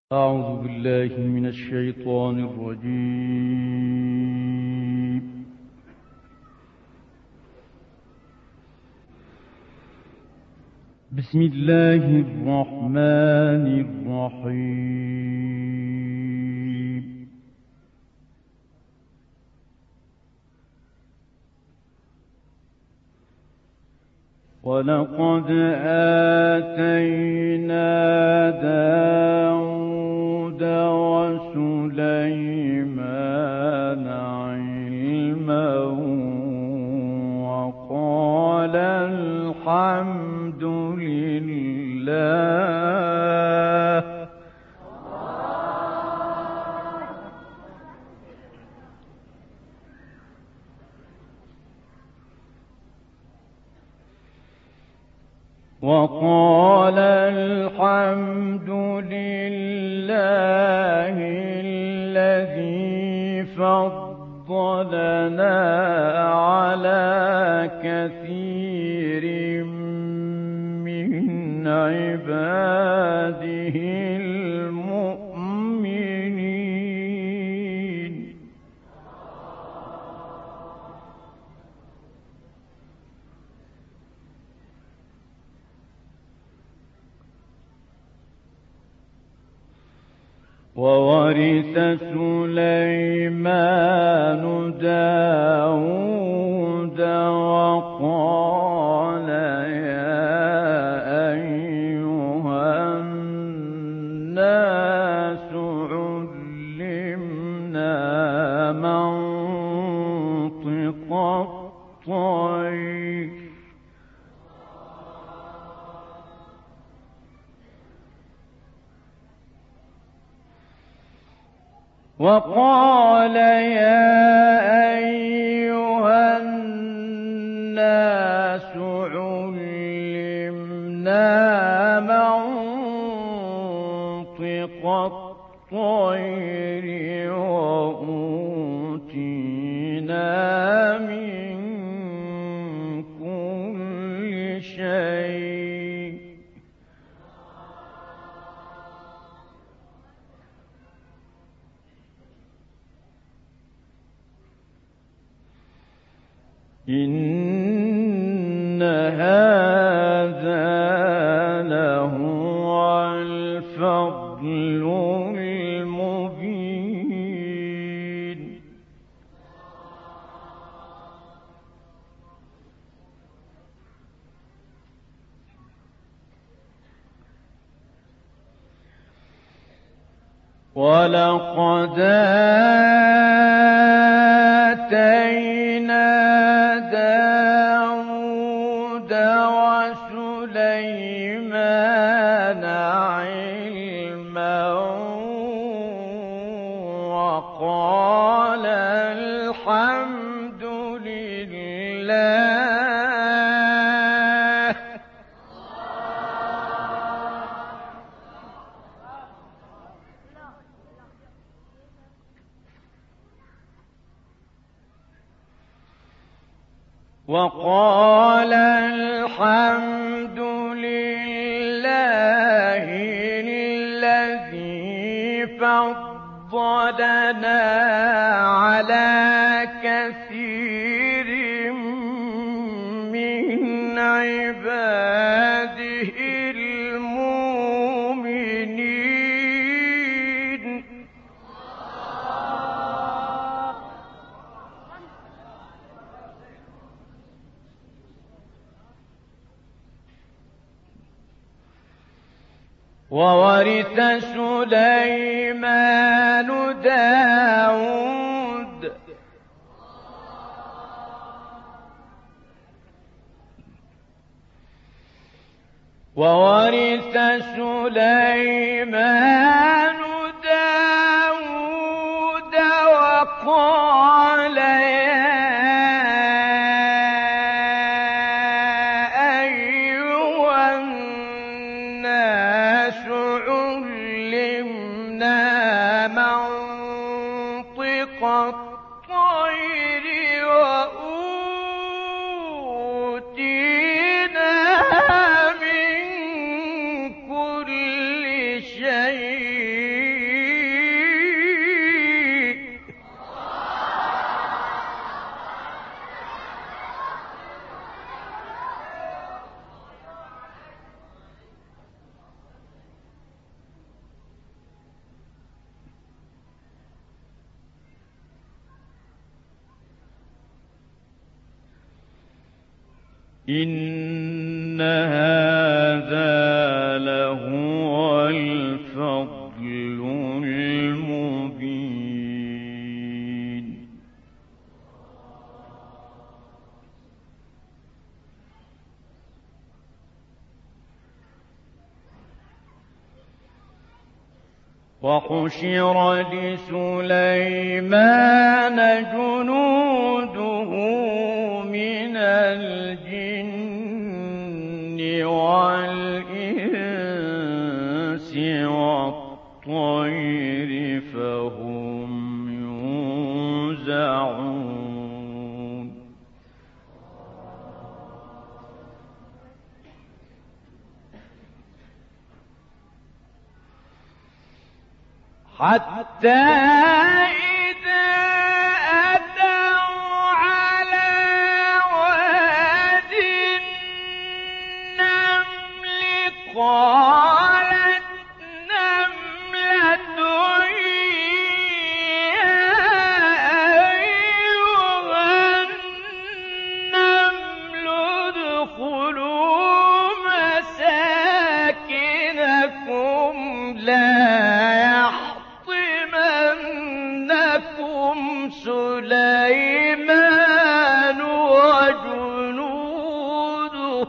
أعوذ بالله من الشيطان الرجيم. بسم الله الرحمن الرحيم. ولقد آتينا داود وسليمان علما وقال الحمد لله الذي فضلنا على كثير من عباده المؤمنين. وورث سليمان داود وقال يا أيها الناس علمنا منطق الطير وقال يا أيها الناس علمنا منطق الطير وأوتينا من كل شيء إن هذا لهو الفضل المبين. ولقد آتينا داود وسليمان علما وقال الحمد لله وقال الحمد لله الذي فضلنا على كثير من عباده المؤمنين. وورث سليمان داود وقال منطق الطير وأوتينا من كل شيء إن هذا لهو الفضل المبين. وحشر لسليمان جنوده من الجن والإنس والطير فهم يوزعون. حتى إذا أتوا على واد النمل قالت نملة يا أيها النمل ادخلوا مساكنكم لا يحطمنكم سليمان وجنوده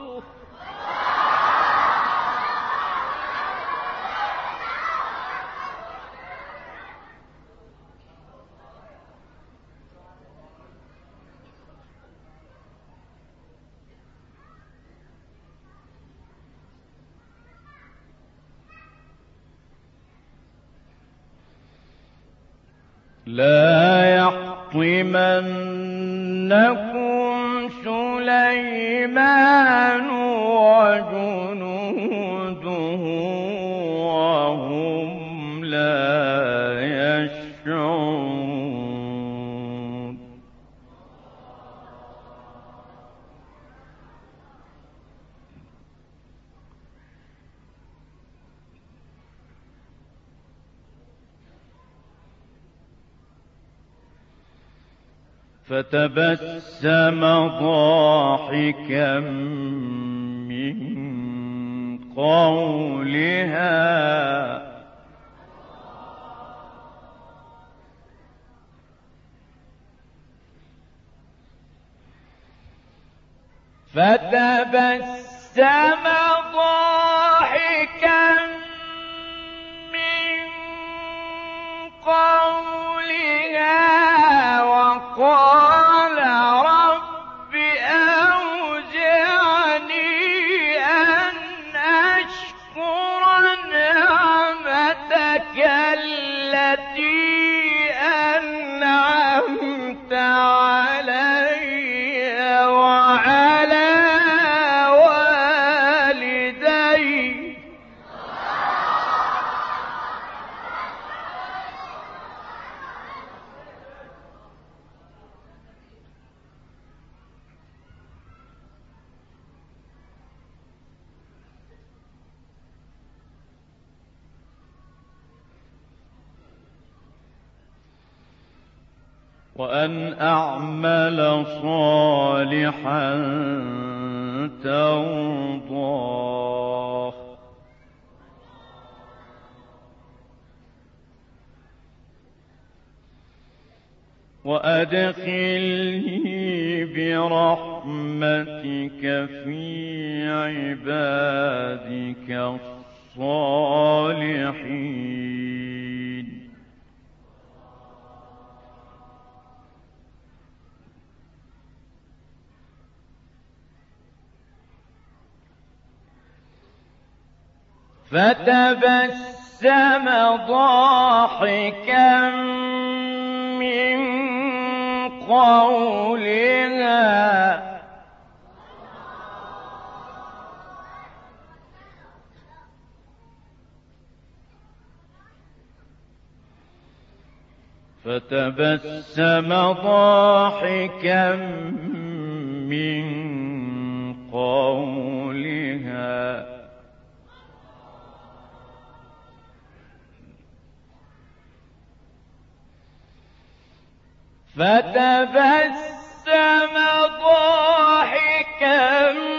لا يحطمنكم سليمان وجنوده وهم لا يشعرون. فتبسم ضاحكا من قولها فتبسم ضاحكا من قولها وقال رب أوزعني أن أشكر نعمتك التي أنعمت علي وعلى والدي وأن أعمل صالحا ترضاه وأدخلني برحمتك في عبادك الصالحين. فتبسم ضاحكا من قولها فتبسم ضاحكا من قولها فتبسم ضاحكا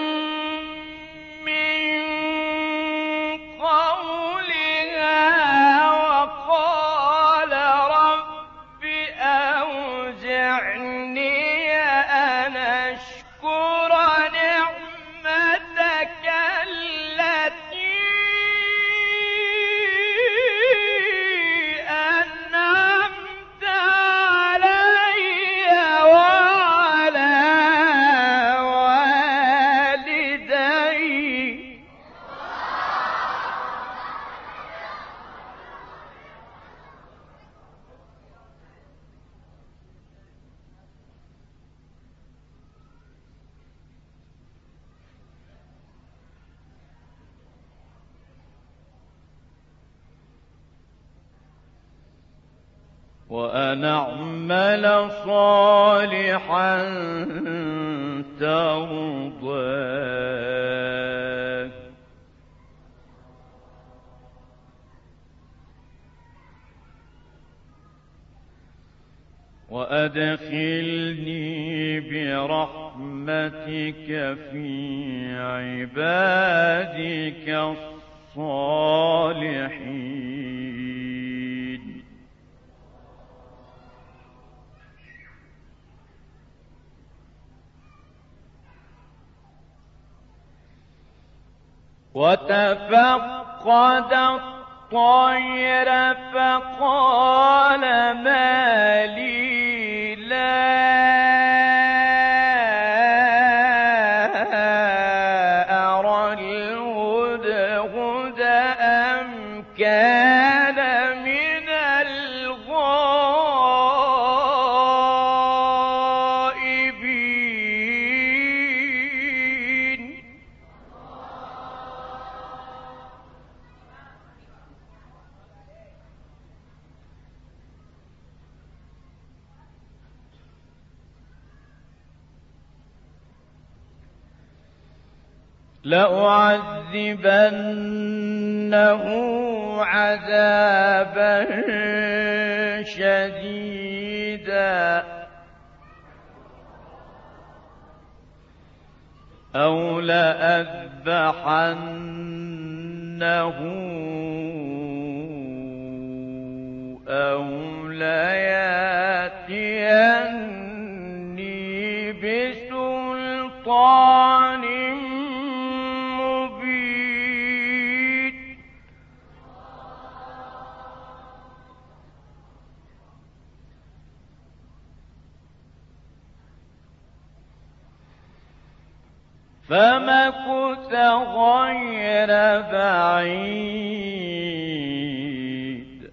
وأن أعمل صالحا ترضاه وأدخلني برحمتك في عبادك الصالحين وتفقد الطير فقال ما لي لا أرى الهدهد أم كان من الغائبين لأعذبنه عذابا شديدا أو لأذبحنه أو ليأتيني بسلطان مبين فمكث غير بعيد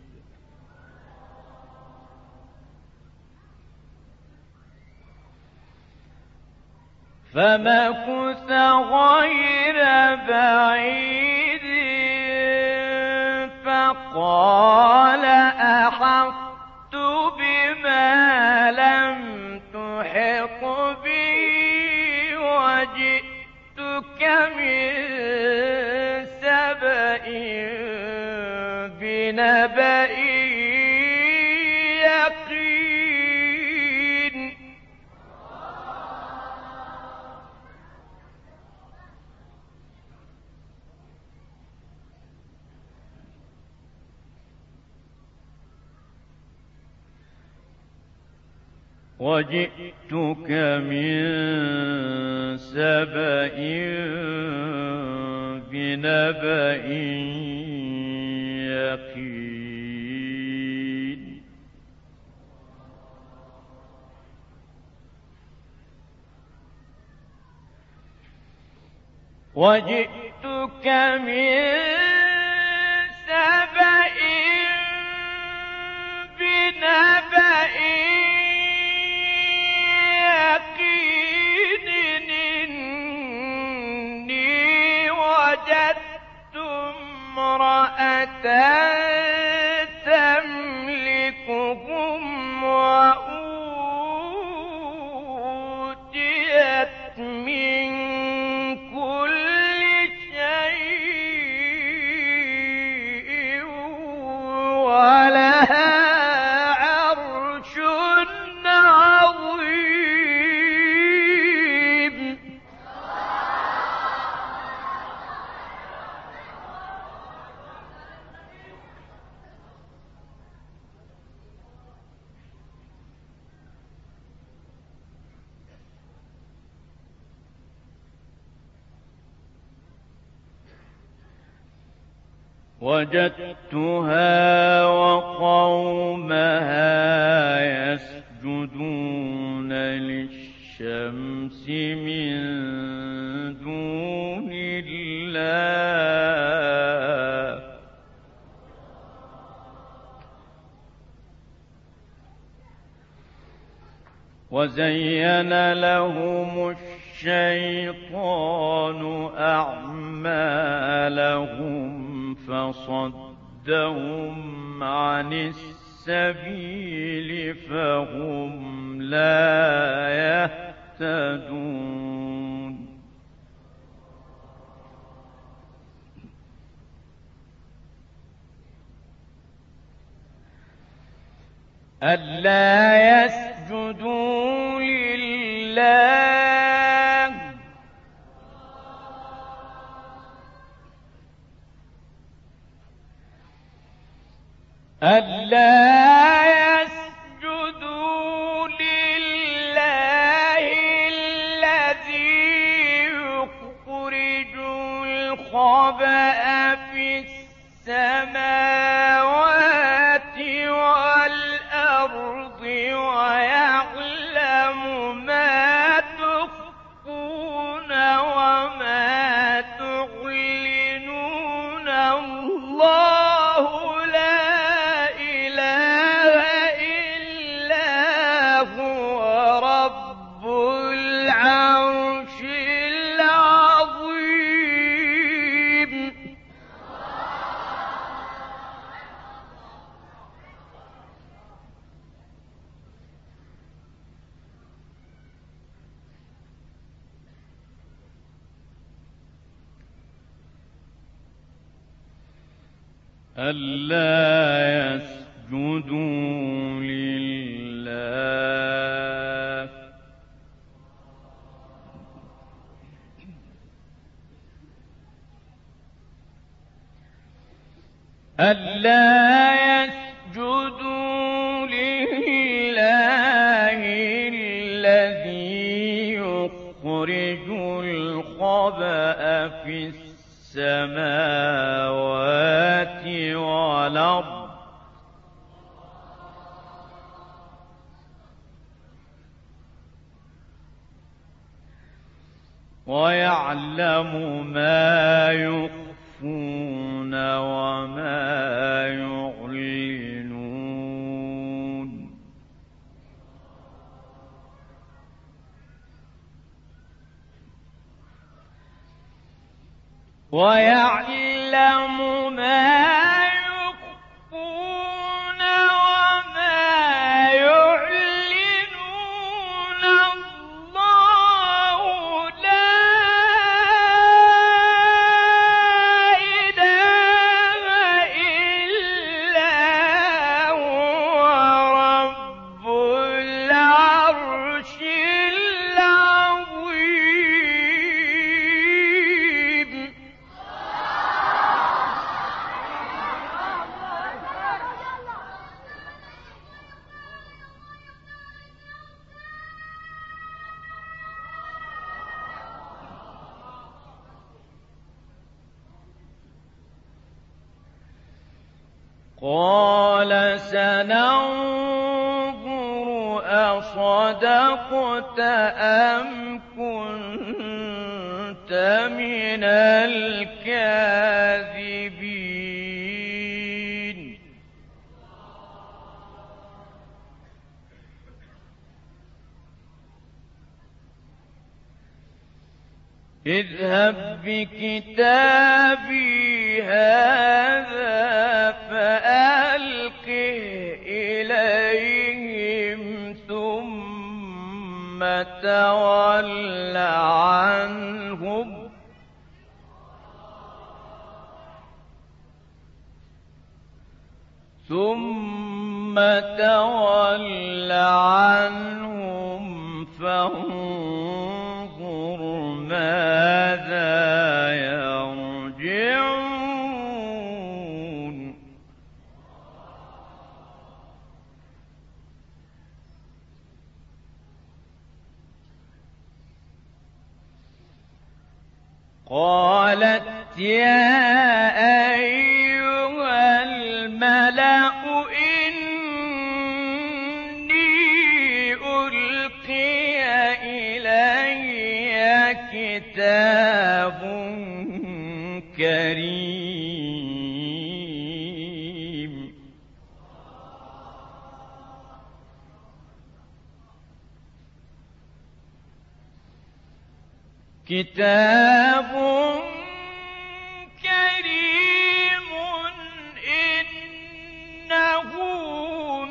فقال أحطت بما لم تحط به وجئتك من سبأ بنبأ يقين وجئتك من سبأ بنبأ يقين وجئتك من سبأ بنبأ يقين إني وجدت امرأة تملكهم وأوتيت من كل شيء ولها عرش عظيم وجدتها وقومها يسجدون للشمس من دون الله وزين لهم الشيطان أعمالهم فصدهم عن السبيل فهم لا يهتدون ألا يسجدوا لله الذي يخرج الخبأ في السماوات والأرض ويعلم ما تخفون وما تعلنون الله لا إله إلا هو رب العرش العظيم ألا يسجدوا لله الذي يخرج الخبأ في السماوات والأرض ويعلم ما يخفون وما يعلنون ويعلم ما يخفون وما يعلنون الله لا إله إلا هو رب العرش العظيم قال سننظر أصدقت أم كنت من الكاذبين اذهب بكتابي هذا فألقه إليهم ثم تول عنهم فانظر ماذا يرجعون قالت يا أيها الملأ إني ألقي إلي كتاب كريم كتاب كريم إنه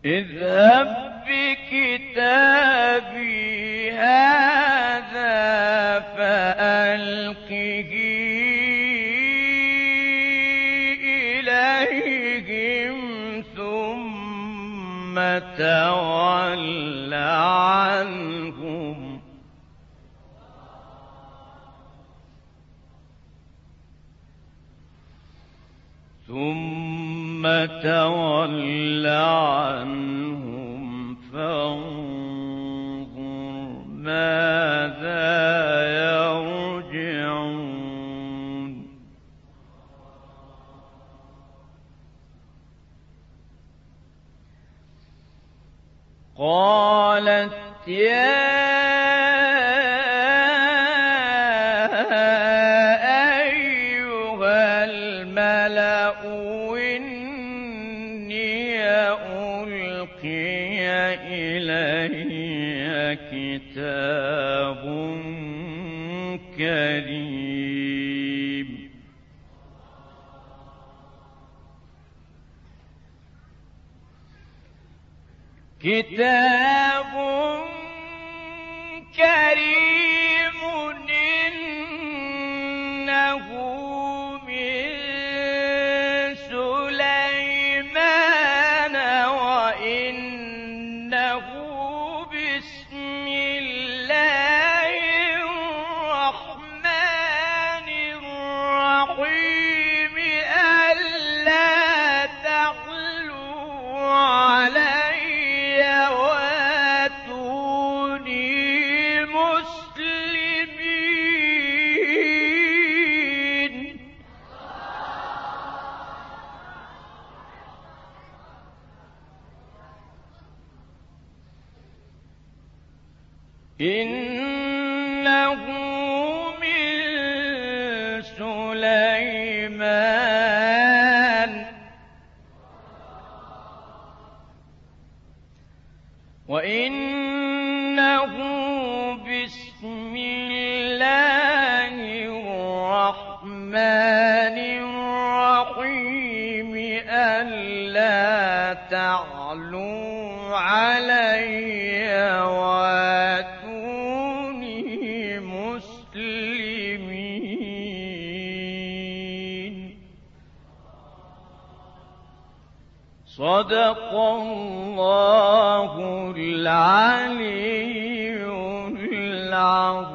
اذهب بكتابي هذا فألقه إليهم ثم تول عنهم فانظر ماذا يرجعون قالت يا أيها الملأ إني ألقي إلي كتاب كريم إنه من سليمان وإنه بسم الله الرحمن الرحيم ألا تعلوا علي واتوني مسلمين إنه من سليمان وإنه بسم الله الرحمن الرحيم ألا تعلوا علي واتوني مسلمين صدق الله العلي العظيم